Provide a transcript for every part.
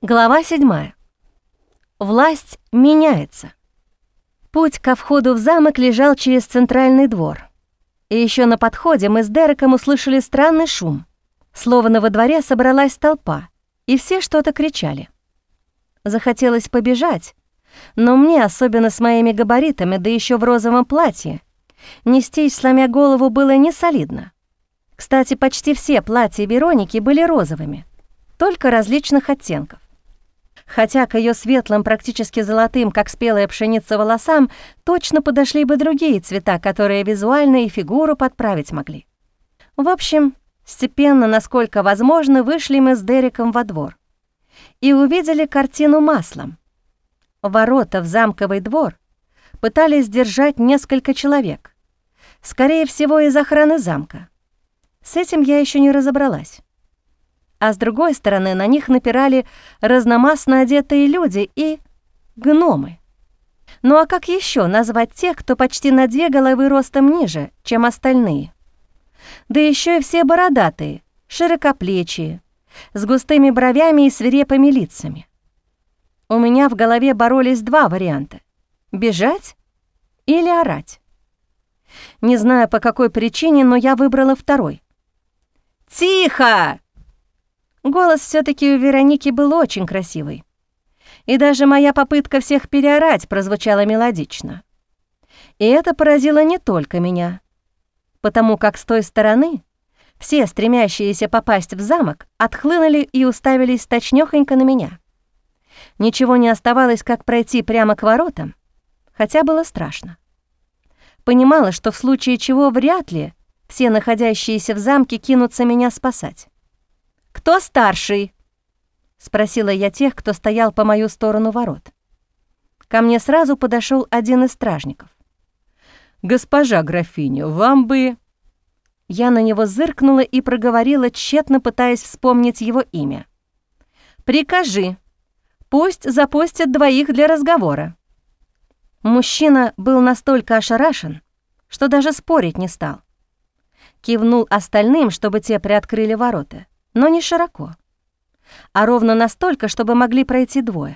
Глава 7. Власть меняется. Путь ко входу в замок лежал через центральный двор. И еще на подходе мы с Дереком услышали странный шум. Словно во дворе собралась толпа, и все что-то кричали. Захотелось побежать, но мне, особенно с моими габаритами, да еще в розовом платье, нестись, сломя голову, было несолидно. Кстати, почти все платья Вероники были розовыми, только различных оттенков. Хотя к ее светлым, практически золотым, как спелая пшеница, волосам точно подошли бы другие цвета, которые визуально и фигуру подправить могли. В общем, степенно, насколько возможно, вышли мы с Дереком во двор и увидели картину маслом. Ворота в замковый двор пытались держать несколько человек, скорее всего, из охраны замка. С этим я еще не разобралась. А с другой стороны на них напирали разномастно одетые люди и гномы. Ну а как еще назвать тех, кто почти на 2 головы ростом ниже, чем остальные? Да еще и все бородатые, широкоплечие, с густыми бровями и свирепыми лицами. У меня в голове боролись 2 варианта — бежать или орать. Не знаю, по какой причине, но я выбрала второй. «Тихо!» Голос все-таки у Вероники был очень красивый. И даже моя попытка всех переорать прозвучала мелодично. И это поразило не только меня, потому как с той стороны все, стремящиеся попасть в замок, отхлынули и уставились точнёхонько на меня. Ничего не оставалось, как пройти прямо к воротам, хотя было страшно. Понимала, что в случае чего вряд ли все находящиеся в замке кинутся меня спасать. «Кто старший?» — спросила я тех, кто стоял по мою сторону ворот. Ко мне сразу подошел один из стражников. «Госпожа графиня, вам бы...» Я на него зыркнула и проговорила, тщетно пытаясь вспомнить его имя. «Прикажи, пусть запустят 2 для разговора». Мужчина был настолько ошарашен, что даже спорить не стал. Кивнул остальным, чтобы те приоткрыли ворота, но не широко, а ровно настолько, чтобы могли пройти 2.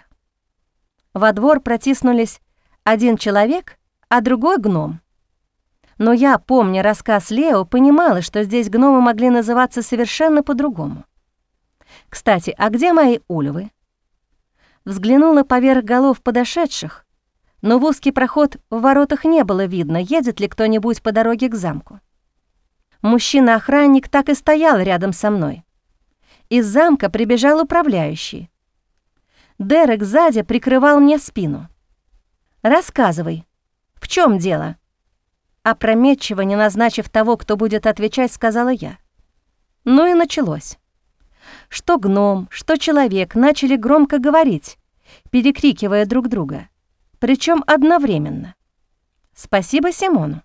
Во двор протиснулись 1 человек, а другой — гном. Но я, помня рассказ Лео, понимала, что здесь гномы могли называться совершенно по-другому. Кстати, а где мои ульвы? Взглянула поверх голов подошедших, но в узкий проход в воротах не было видно, едет ли кто-нибудь по дороге к замку. Мужчина-охранник так и стоял рядом со мной. Из замка прибежал управляющий. Дерек сзади прикрывал мне спину. «Рассказывай, в чем дело?» Опрометчиво, не назначив того, кто будет отвечать, сказала я. Ну и началось. Что гном, что человек начали громко говорить, перекрикивая друг друга, причем одновременно. Спасибо Симону.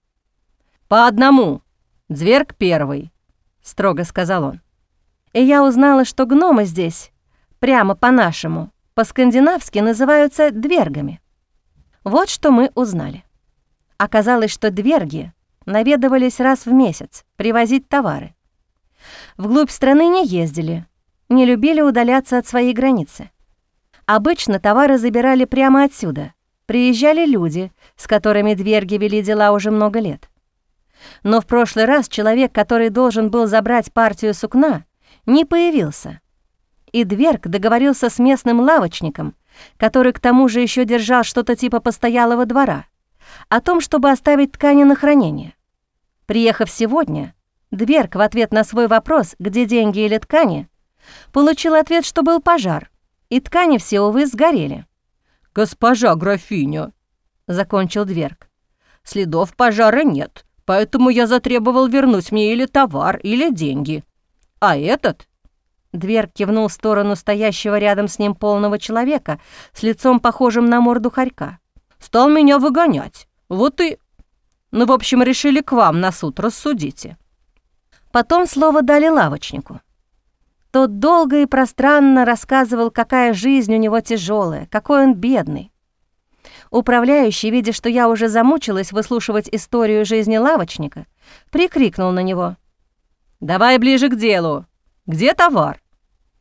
«По одному, Зверг первый», — строго сказал он. И я узнала, что гномы здесь, прямо по-нашему, по-скандинавски называются двергами. Вот что мы узнали. Оказалось, что дверги наведывались раз в месяц привозить товары. Вглубь страны не ездили, не любили удаляться от своей границы. Обычно товары забирали прямо отсюда. Приезжали люди, с которыми дверги вели дела уже много лет. Но в прошлый раз человек, который должен был забрать партию сукна, не появился. И дверг договорился с местным лавочником, который к тому же еще держал что-то типа постоялого двора, о том, чтобы оставить ткани на хранение. Приехав сегодня, дверг в ответ на свой вопрос, где деньги или ткани, получил ответ, что был пожар, и ткани все, увы, сгорели. «Госпожа графиня», — закончил дверг, — «следов пожара нет, поэтому я затребовал вернуть мне или товар, или деньги. А этот...» Дверг кивнул в сторону стоящего рядом с ним полного человека с лицом, похожим на морду хорька. «Стал меня выгонять. Вот и... Ну, в общем, решили к вам на суд, рассудите». Потом слово дали лавочнику. Тот долго и пространно рассказывал, какая жизнь у него тяжелая, какой он бедный. Управляющий, видя, что я уже замучилась выслушивать историю жизни лавочника, прикрикнул на него. «Давай ближе к делу. Где товар?»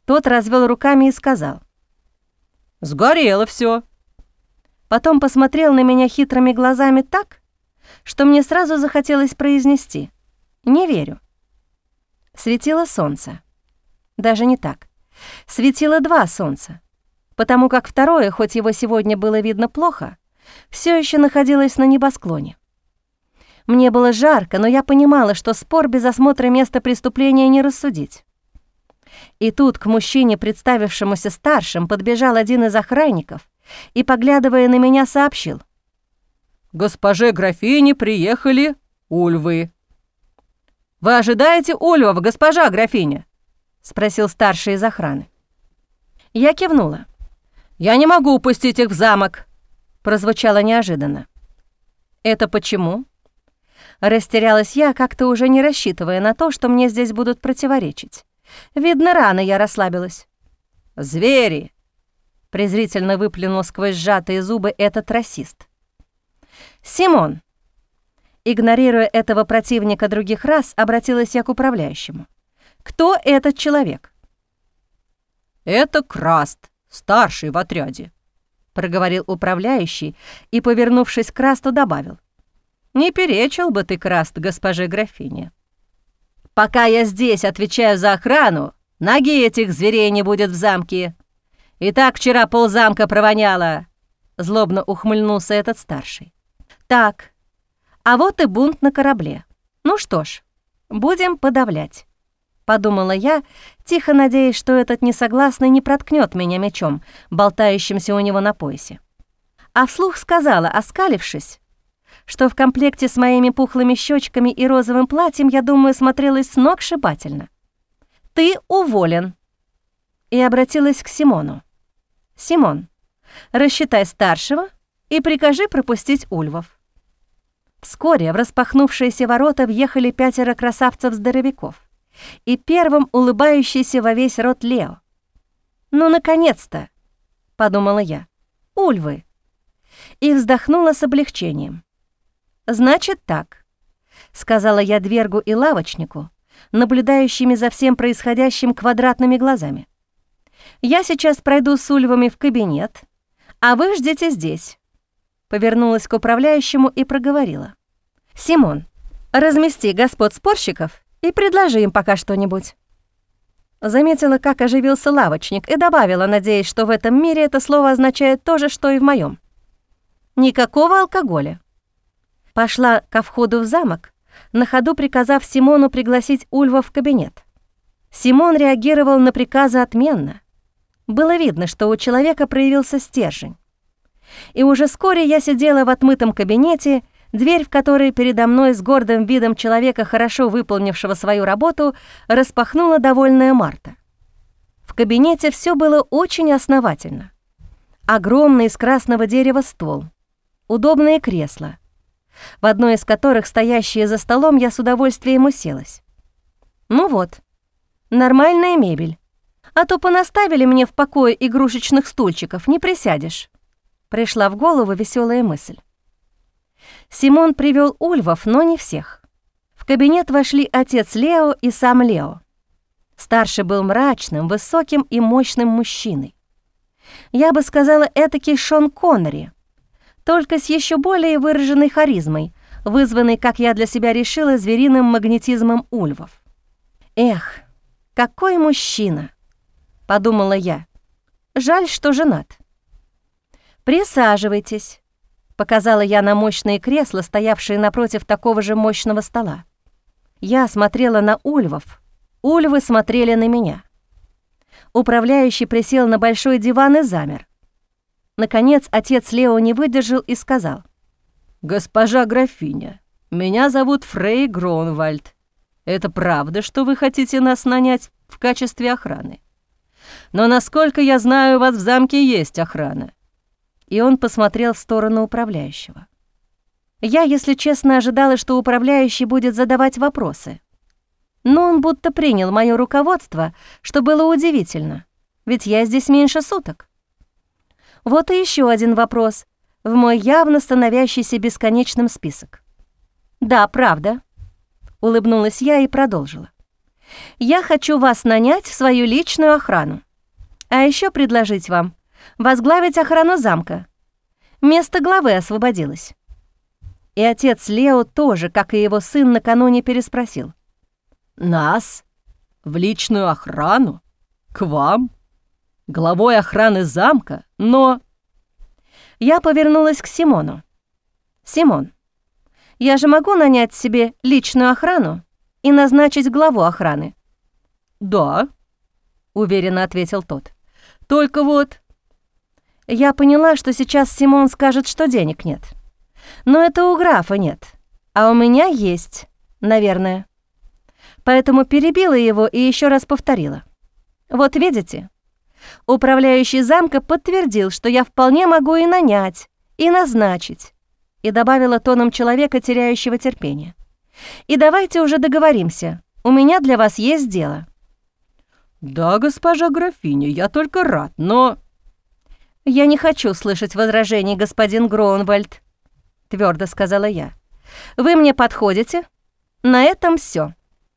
Тот развел руками и сказал: «Сгорело все. Потом посмотрел на меня хитрыми глазами так, что мне сразу захотелось произнести: «Не верю». Светило солнце. Даже не так. Светило 2 солнца, потому как второе, хоть его сегодня было видно плохо, все еще находилось на небосклоне. Мне было жарко, но я понимала, что спор без осмотра места преступления не рассудить. И тут к мужчине, представившемуся старшим, подбежал один из охранников и, поглядывая на меня, сообщил: «Госпоже графине приехали ульвы». «Вы ожидаете ульвов, госпожа графиня?» — спросил старший из охраны. Я кивнула. «Я не могу упустить их в замок», — прозвучало неожиданно. «Это почему?» Растерялась я, как-то уже не рассчитывая на то, что мне здесь будут противоречить. Видно, рано я расслабилась. «Звери!» — презрительно выплюнул сквозь сжатые зубы этот расист. «Симон!» Игнорируя этого противника других рас, обратилась я к управляющему. «Кто этот человек?» «Это Краст, старший в отряде», — проговорил управляющий и, повернувшись к Красту, добавил: «Не перечил бы ты, Краст, госпоже графине. Пока я здесь отвечаю за охрану, ноги этих зверей не будет в замке. И так вчера ползамка провоняло», — злобно ухмыльнулся этот старший. «Так, а вот и бунт на корабле. Ну что ж, будем подавлять», — подумала я, тихо надеясь, что этот несогласный не проткнет меня мечом, болтающимся у него на поясе. А вслух сказала, оскалившись, что в комплекте с моими пухлыми щечками и розовым платьем, я думаю, смотрелась сногсшибательно: «Ты уволен». И обратилась к Симону. «Симон, рассчитай старшего и прикажи пропустить ульвов». Вскоре в распахнувшиеся ворота въехали 5 красавцев-здоровяков и первым улыбающийся во весь рот Лео. «Ну, наконец-то!» — подумала я. «Ульвы!» И вздохнула с облегчением. «Значит так», — сказала я Двергу и лавочнику, наблюдающими за всем происходящим квадратными глазами. «Я сейчас пройду с ульвами в кабинет, а вы ждите здесь». Повернулась к управляющему и проговорила: «Симон, размести господ спорщиков и предложи им пока что-нибудь». Заметила, как оживился лавочник, и добавила, надеясь, что в этом мире это слово означает то же, что и в моем: «Никакого алкоголя». Пошла ко входу в замок, на ходу приказав Симону пригласить ульва в кабинет. Симон реагировал на приказы отменно. Было видно, что у человека проявился стержень. И уже вскоре я сидела в отмытом кабинете, дверь в которой передо мной с гордым видом человека, хорошо выполнившего свою работу, распахнула довольная Марта. В кабинете все было очень основательно. Огромный из красного дерева стол, удобные кресла, в одно из которых, стоящие за столом, я с удовольствием уселась. Ну вот, нормальная мебель. А то понаставили мне в покое игрушечных стульчиков, не присядешь. Пришла в голову веселая мысль. Симон привел ульвов, но не всех. В кабинет вошли отец Лео и сам Лео. Старший был мрачным, высоким и мощным мужчиной. Я бы сказала, этакий Шон Коннери, только с еще более выраженной харизмой, вызванной, как я для себя решила, звериным магнетизмом ульвов. «Эх, какой мужчина!» — подумала я. «Жаль, что женат». «Присаживайтесь», — показала я на мощные кресла, стоявшие напротив такого же мощного стола. Я смотрела на ульвов, ульвы смотрели на меня. Управляющий присел на большой диван и замер. Наконец, отец Лео не выдержал и сказал: «Госпожа графиня, меня зовут Фрей Гронвальд. Это правда, что вы хотите нас нанять в качестве охраны? Но, насколько я знаю, у вас в замке есть охрана». И он посмотрел в сторону управляющего. Я, если честно, ожидала, что управляющий будет задавать вопросы. Но он будто принял моё руководство, что было удивительно, ведь я здесь меньше суток. Вот и еще один вопрос в мой явно становящийся бесконечным список. «Да, правда», — улыбнулась я и продолжила. Я хочу вас нанять в свою личную охрану. А еще предложить вам возглавить охрану замка. Место главы освободилось». И отец Лео тоже, как и его сын, накануне переспросил. «Нас? В личную охрану? К вам? Главой охраны замка? Но...» Я повернулась к Симону. «Симон, я же могу нанять себе личную охрану и назначить главу охраны?» «Да», — уверенно ответил тот. «Только вот...» Я поняла, что сейчас Симон скажет, что денег нет. Но это у графа нет, а у меня есть, наверное. Поэтому перебила его и еще раз повторила. «Вот видите, управляющий замка подтвердил, что я вполне могу и нанять, и назначить», и добавила тоном человека, теряющего терпение. «И давайте уже договоримся, у меня для вас есть дело». «Да, госпожа графиня, я только рад, но...» «Я не хочу слышать возражений, господин Гроунвальд», — твердо сказала я. «Вы мне подходите? На этом все».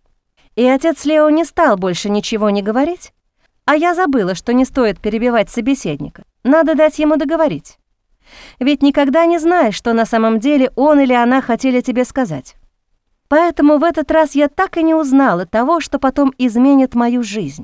И отец Лео не стал больше ничего не говорить, а я забыла, что не стоит перебивать собеседника. Надо дать ему договорить. Ведь никогда не знаешь, что на самом деле он или она хотели тебе сказать. Поэтому в этот раз я так и не узнала того, что потом изменит мою жизнь.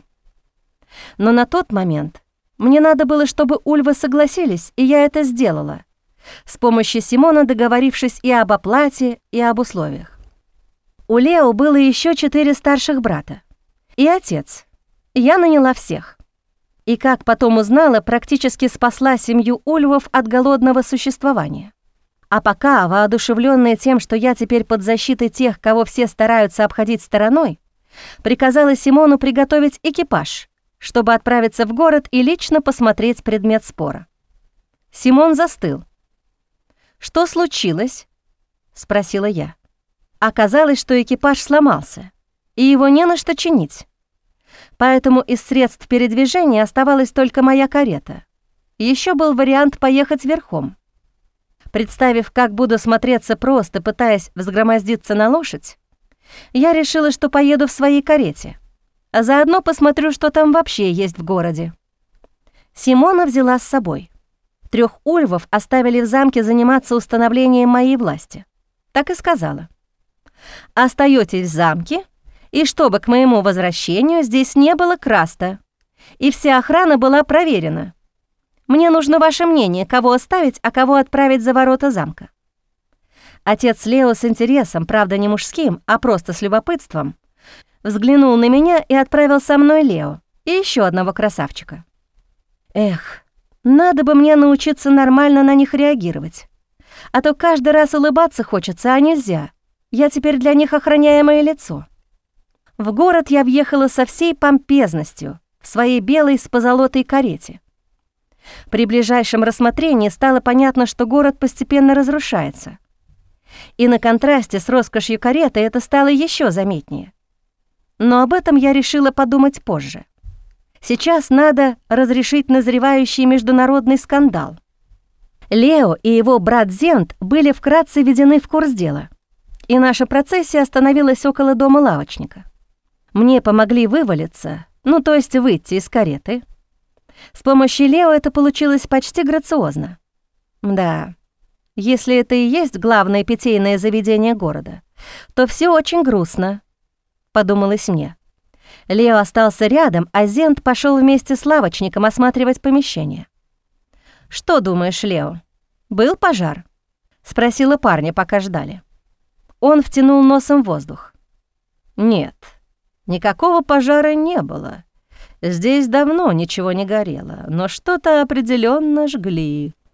Но на тот момент мне надо было, чтобы Ульвы согласились, и я это сделала, с помощью Симона договорившись и об оплате, и об условиях. У Лео было еще 4 старших брата. И отец. Я наняла всех. И, как потом узнала, практически спасла семью Ульвов от голодного существования. А пока, воодушевленная тем, что я теперь под защитой тех, кого все стараются обходить стороной, приказала Симону приготовить экипаж, чтобы отправиться в город и лично посмотреть предмет спора. Симон застыл. «Что случилось?» — спросила я. Оказалось, что экипаж сломался, и его не на что чинить. Поэтому из средств передвижения оставалась только моя карета. Еще был вариант поехать верхом. Представив, как буду смотреться просто, пытаясь взгромоздиться на лошадь, я решила, что поеду в своей карете, а заодно посмотрю, что там вообще есть в городе. Симона взяла с собой. 3 ульвов оставили в замке заниматься установлением моей власти. Так и сказала. «Остаетесь в замке, и чтобы к моему возвращению здесь не было краста, и вся охрана была проверена. Мне нужно ваше мнение, кого оставить, а кого отправить за ворота замка». Отец Лео с интересом, правда не мужским, а просто с любопытством, взглянул на меня и отправил со мной Лео и еще одного красавчика. Эх, надо бы мне научиться нормально на них реагировать. А то каждый раз улыбаться хочется, а нельзя. Я теперь для них охраняемое лицо. В город я въехала со всей помпезностью в своей белой с позолотой карете. При ближайшем рассмотрении стало понятно, что город постепенно разрушается. И на контрасте с роскошью кареты это стало еще заметнее. Но об этом я решила подумать позже. Сейчас надо разрешить назревающий международный скандал. Лео и его брат Зент были вкратце введены в курс дела, и наша процессия остановилась около дома лавочника. Мне помогли вывалиться, то есть выйти из кареты. С помощью Лео это получилось почти грациозно. Да, если это и есть главное питейное заведение города, то все очень грустно, подумалось мне. Лео остался рядом, а Зент пошел вместе с лавочником осматривать помещение. «Что думаешь, Лео, был пожар?» — спросила парня, пока ждали. Он втянул носом воздух. «Нет, никакого пожара не было. Здесь давно ничего не горело, но что-то определенно жгли».